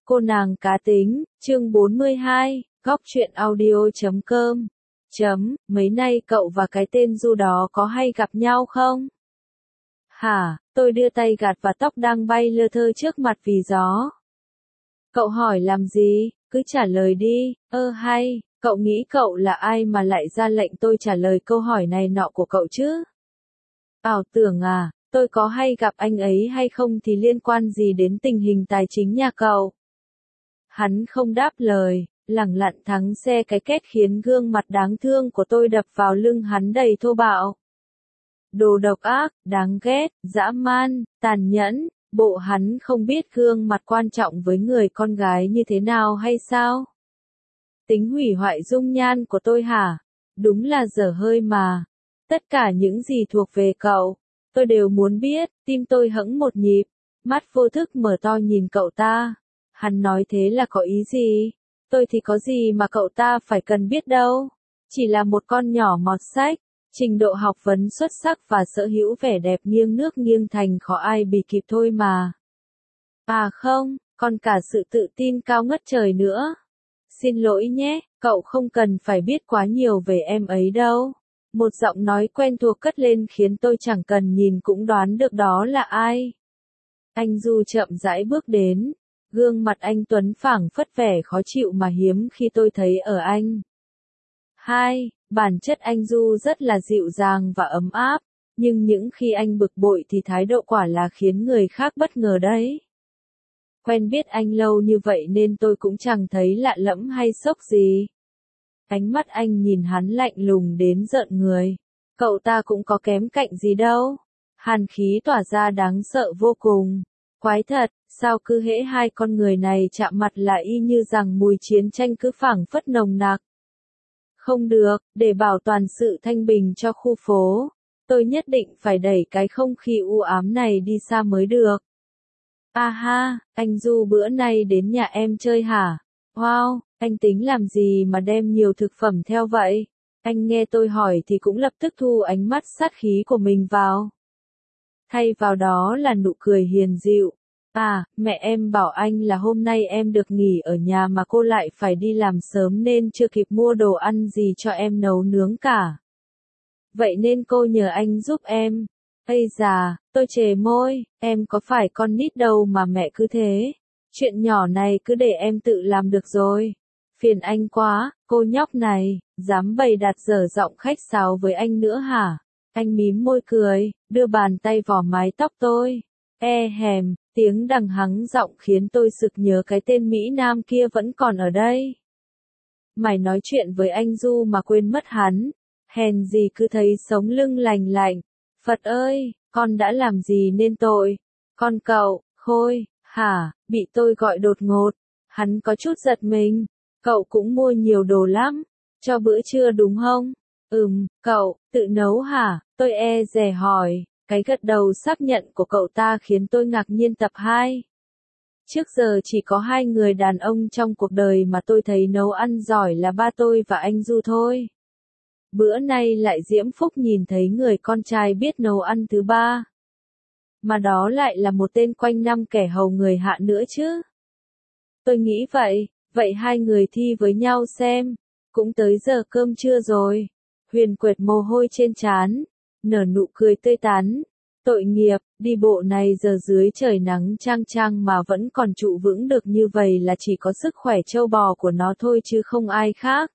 Cô nàng cá tính, chương 42, góc truyện audio.com. Mấy nay cậu và cái tên Du đó có hay gặp nhau không? Hả, tôi đưa tay gạt và tóc đang bay lơ thơ trước mặt vì gió. Cậu hỏi làm gì, cứ trả lời đi, hay, cậu nghĩ cậu là ai mà lại ra lệnh tôi trả lời câu hỏi này nọ của cậu chứ? Ảo tưởng à, tôi có hay gặp anh ấy hay không thì liên quan gì đến tình hình tài chính nhà cậu? Hắn không đáp lời, lẳng lặng thắng xe cái két khiến gương mặt đáng thương của tôi đập vào lưng hắn đầy thô bạo. Đồ độc ác, đáng ghét, dã man, tàn nhẫn, bộ hắn không biết gương mặt quan trọng với người con gái như thế nào hay sao? Tính hủy hoại dung nhan của tôi hả? Đúng là dở hơi mà. Tất cả những gì thuộc về cậu, tôi đều muốn biết, tim tôi hững một nhịp, mắt vô thức mở to nhìn cậu ta. Hắn nói thế là có ý gì? Tôi thì có gì mà cậu ta phải cần biết đâu. Chỉ là một con nhỏ mọt sách, trình độ học vấn xuất sắc và sở hữu vẻ đẹp nghiêng nước nghiêng thành khó ai bì kịp thôi mà. À không, còn cả sự tự tin cao ngất trời nữa. Xin lỗi nhé, cậu không cần phải biết quá nhiều về em ấy đâu. Một giọng nói quen thuộc cất lên khiến tôi chẳng cần nhìn cũng đoán được đó là ai. Anh Du chậm rãi bước đến. Gương mặt anh Tuấn phảng phất vẻ khó chịu mà hiếm khi tôi thấy ở anh. Bản chất anh Du rất là dịu dàng và ấm áp, nhưng những khi anh bực bội thì thái độ quả là khiến người khác bất ngờ đấy. Quen biết anh lâu như vậy nên tôi cũng chẳng thấy lạ lẫm hay sốc gì. Ánh mắt anh nhìn hắn lạnh lùng đến rợn người. Cậu ta cũng có kém cạnh gì đâu. Hàn khí tỏa ra đáng sợ vô cùng. Quái thật, sao cứ hễ hai con người này chạm mặt là y như rằng mùi chiến tranh cứ phảng phất nồng nặc. Không được, để bảo toàn sự thanh bình cho khu phố, tôi nhất định phải đẩy cái không khí u ám này đi xa mới được. Anh Du bữa nay đến nhà em chơi hả? Wow, anh tính làm gì mà đem nhiều thực phẩm theo vậy? Anh nghe tôi hỏi thì cũng lập tức thu ánh mắt sát khí của mình vào. Thay vào đó là nụ cười hiền dịu. Mẹ em bảo anh là hôm nay em được nghỉ ở nhà mà cô lại phải đi làm sớm nên chưa kịp mua đồ ăn gì cho em nấu nướng cả. Vậy nên cô nhờ anh giúp em. Ây già, tôi trề môi, em có phải con nít đâu mà mẹ cứ thế. Chuyện nhỏ này cứ để em tự làm được rồi. Phiền anh quá, cô nhóc này, dám bày đặt dở giọng khách sáo với anh nữa hả? Anh mím môi cười, đưa bàn tay vò mái tóc tôi. Tiếng đằng hắng giọng khiến tôi sực nhớ cái tên Mỹ Nam kia vẫn còn ở đây. Mày nói chuyện với anh Du mà quên mất hắn. Hèn gì cứ thấy sống lưng lành lạnh. Phật ơi, con đã làm gì nên tội? Con cậu, Khôi, hả, bị tôi gọi đột ngột. Hắn có chút giật mình. Cậu cũng mua nhiều đồ lắm. Cho bữa trưa đúng không? Cậu, tự nấu hả? Tôi dè hỏi. Cái gật đầu xác nhận của cậu ta khiến tôi ngạc nhiên tập 2. Trước giờ chỉ có hai người đàn ông trong cuộc đời mà tôi thấy nấu ăn giỏi là ba tôi và anh Du thôi. Bữa nay lại diễm phúc nhìn thấy người con trai biết nấu ăn thứ ba. Mà đó lại là một tên quanh năm kẻ hầu người hạ nữa chứ. Tôi nghĩ vậy hai người thi với nhau xem. Cũng tới giờ cơm trưa rồi. Huyền quệt mồ hôi trên trán. Nở nụ cười tươi tắn. Tội nghiệp, đi bộ này giờ dưới trời nắng chang chang mà vẫn còn trụ vững được như vậy là chỉ có sức khỏe trâu bò của nó thôi chứ không ai khác.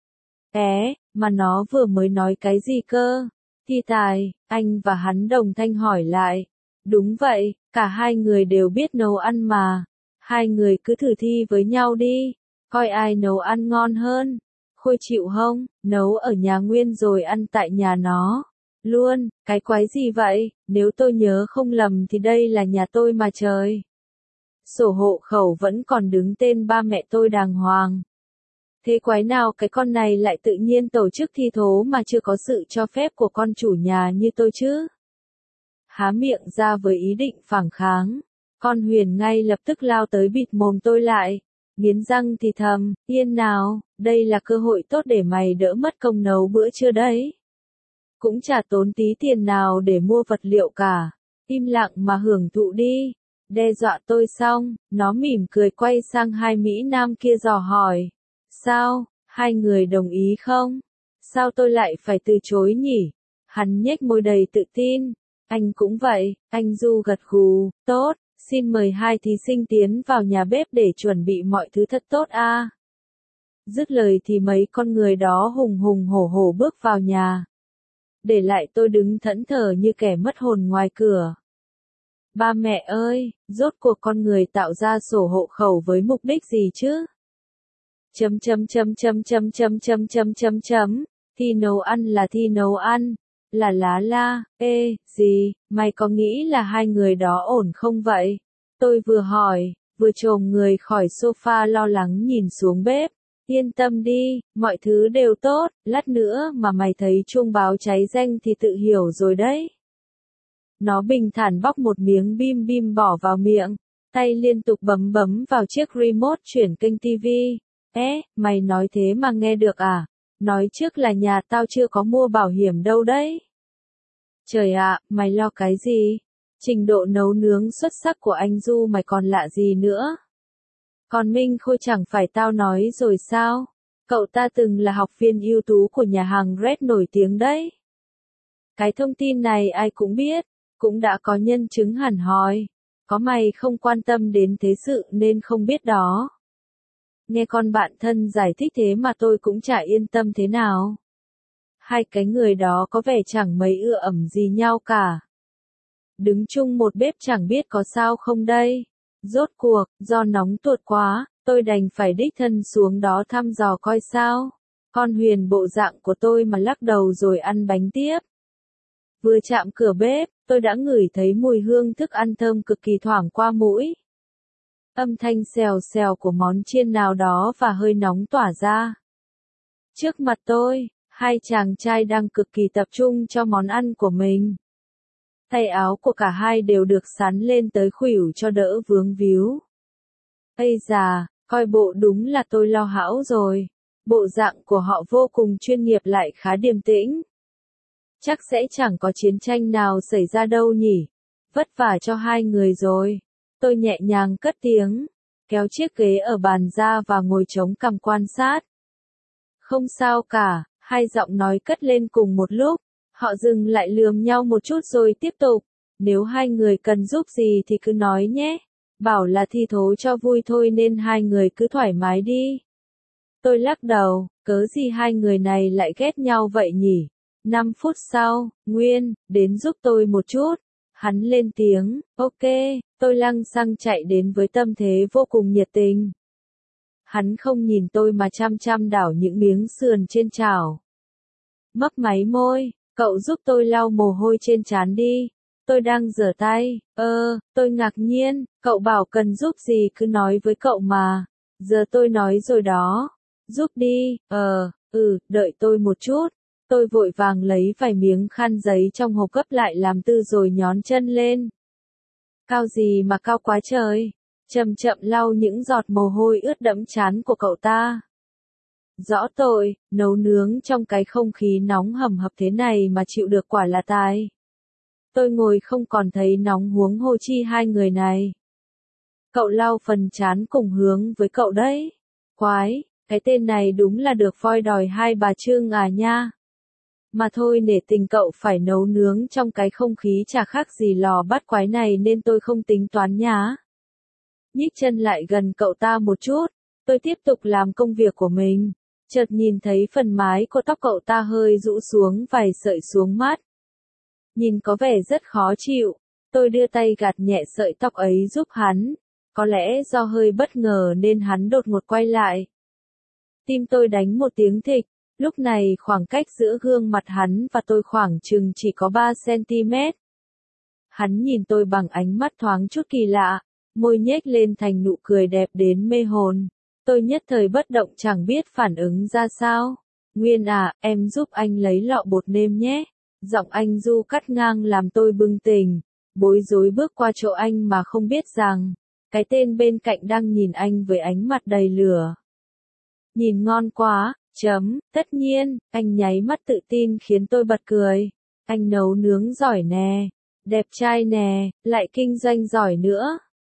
Mà nó vừa mới nói cái gì cơ? Thi tài, anh và hắn đồng thanh hỏi lại. Đúng vậy, cả hai người đều biết nấu ăn mà. Hai người cứ thử thi với nhau đi, coi ai nấu ăn ngon hơn. Khôi chịu không? Nấu ở nhà Nguyên rồi ăn tại nhà nó. Luôn, cái quái gì vậy? Nếu tôi nhớ không lầm thì đây là nhà tôi mà trời. Sổ hộ khẩu vẫn còn đứng tên ba mẹ tôi đàng hoàng. Thế quái nào cái con này lại tự nhiên tổ chức thi thố mà chưa có sự cho phép của con chủ nhà như tôi chứ? Há miệng ra với ý định phản kháng. Con Huyền ngay lập tức lao tới bịt mồm tôi lại. Nghiến răng thì thầm, yên nào, đây là cơ hội tốt để mày đỡ mất công nấu bữa trưa đấy. Cũng chả tốn tí tiền nào để mua vật liệu cả. Im lặng mà hưởng thụ đi. Đe dọa tôi xong, nó mỉm cười quay sang hai Mỹ Nam kia dò hỏi. Sao, hai người đồng ý không? Sao tôi lại phải từ chối nhỉ? Hắn nhếch môi đầy tự tin. Anh cũng vậy, anh Du gật gù, tốt, xin mời hai thí sinh tiến vào nhà bếp để chuẩn bị mọi thứ thật tốt a. Dứt lời thì mấy con người đó hùng hùng hổ hổ bước vào nhà. Để lại tôi đứng thẫn thờ như kẻ mất hồn ngoài cửa. Ba mẹ ơi, rốt cuộc con người tạo ra sổ hộ khẩu với mục đích gì chứ? Thi nấu ăn là thi nấu ăn. Là lá la, gì, mày có nghĩ là hai người đó ổn không vậy? Tôi vừa hỏi, vừa chồm người khỏi sofa lo lắng nhìn xuống bếp. Yên tâm đi, mọi thứ đều tốt, lát nữa mà mày thấy chuông báo cháy danh thì tự hiểu rồi đấy. Nó bình thản bóc một miếng bim bim bỏ vào miệng, tay liên tục bấm bấm vào chiếc remote chuyển kênh TV. Mày nói thế mà nghe được à? Nói trước là nhà tao chưa có mua bảo hiểm đâu đấy. Trời ạ, mày lo cái gì? Trình độ nấu nướng xuất sắc của anh Du mày còn lạ gì nữa? Còn Minh Khôi chẳng phải tao nói rồi sao? Cậu ta từng là học viên ưu tú của nhà hàng Red nổi tiếng đấy. Cái thông tin này ai cũng biết, cũng đã có nhân chứng hẳn hoi. Có mày không quan tâm đến thế sự nên không biết đó. Nghe con bạn thân giải thích thế mà tôi cũng chả yên tâm thế nào. Hai cái người đó có vẻ chẳng mấy ưa ẩm gì nhau cả. Đứng chung một bếp chẳng biết có sao không đây. Rốt cuộc, do nóng tuột quá, tôi đành phải đích thân xuống đó thăm dò coi sao. Con Huyền bộ dạng của tôi mà lắc đầu rồi ăn bánh tiếp. Vừa chạm cửa bếp, tôi đã ngửi thấy mùi hương thức ăn thơm cực kỳ thoảng qua mũi. Âm thanh xèo xèo của món chiên nào đó và hơi nóng tỏa ra. Trước mặt tôi, hai chàng trai đang cực kỳ tập trung cho món ăn của mình. Tay áo của cả hai đều được sắn lên tới khuỷu cho đỡ vướng víu. Ây già, coi bộ đúng là tôi lo hão rồi. Bộ dạng của họ vô cùng chuyên nghiệp lại khá điềm tĩnh. Chắc sẽ chẳng có chiến tranh nào xảy ra đâu nhỉ. Vất vả cho hai người rồi. Tôi nhẹ nhàng cất tiếng, kéo chiếc ghế ở bàn ra và ngồi chống cằm quan sát. Không sao cả, hai giọng nói cất lên cùng một lúc. Họ dừng lại lườm nhau một chút rồi tiếp tục. Nếu hai người cần giúp gì thì cứ nói nhé. Bảo là thi thố cho vui thôi nên hai người cứ thoải mái đi. Tôi lắc đầu, cớ gì hai người này lại ghét nhau vậy nhỉ? 5 phút sau, Nguyên, đến giúp tôi một chút. Hắn lên tiếng, ok, tôi lăng xăng chạy đến với tâm thế vô cùng nhiệt tình. Hắn không nhìn tôi mà chăm chăm đảo những miếng sườn trên chảo. Mấp máy môi, cậu giúp tôi lau mồ hôi trên trán đi. Tôi đang rửa tay. Tôi ngạc nhiên, cậu bảo cần giúp gì cứ nói với cậu mà. Giờ tôi nói rồi đó. Giúp đi, đợi tôi một chút. Tôi vội vàng lấy vài miếng khăn giấy trong hộp gấp lại làm tư rồi nhón chân lên. Cao gì mà cao quá trời. Chậm chậm lau những giọt mồ hôi ướt đẫm trán của cậu ta. Rõ tội, nấu nướng trong cái không khí nóng hầm hập thế này mà chịu được quả là tài. Tôi ngồi không còn thấy nóng huống hồ chi hai người này. Cậu lau phần trán cùng hướng với cậu đấy. Quái, cái tên này đúng là được voi đòi hai bà Trương à nha. Mà thôi nể tình cậu phải nấu nướng trong cái không khí chả khác gì lò bắt quái này nên tôi không tính toán nhá. Nhích chân lại gần cậu ta một chút, tôi tiếp tục làm công việc của mình. Chợt nhìn thấy phần mái của tóc cậu ta hơi rũ xuống vài sợi xuống mắt. Nhìn có vẻ rất khó chịu, tôi đưa tay gạt nhẹ sợi tóc ấy giúp hắn. Có lẽ do hơi bất ngờ nên hắn đột ngột quay lại. Tim tôi đánh một tiếng thịch, lúc này khoảng cách giữa gương mặt hắn và tôi khoảng chừng chỉ có 3 cm. Hắn nhìn tôi bằng ánh mắt thoáng chút kỳ lạ, môi nhếch lên thành nụ cười đẹp đến mê hồn. Tôi nhất thời bất động chẳng biết phản ứng ra sao. Nguyên à, em giúp anh lấy lọ bột nêm nhé. Giọng anh Du cắt ngang làm tôi bừng tỉnh, bối rối bước qua chỗ anh mà không biết rằng, cái tên bên cạnh đang nhìn anh với ánh mặt đầy lửa. Nhìn ngon quá, tất nhiên, anh nháy mắt tự tin khiến tôi bật cười. Anh nấu nướng giỏi nè, đẹp trai nè, lại kinh doanh giỏi nữa.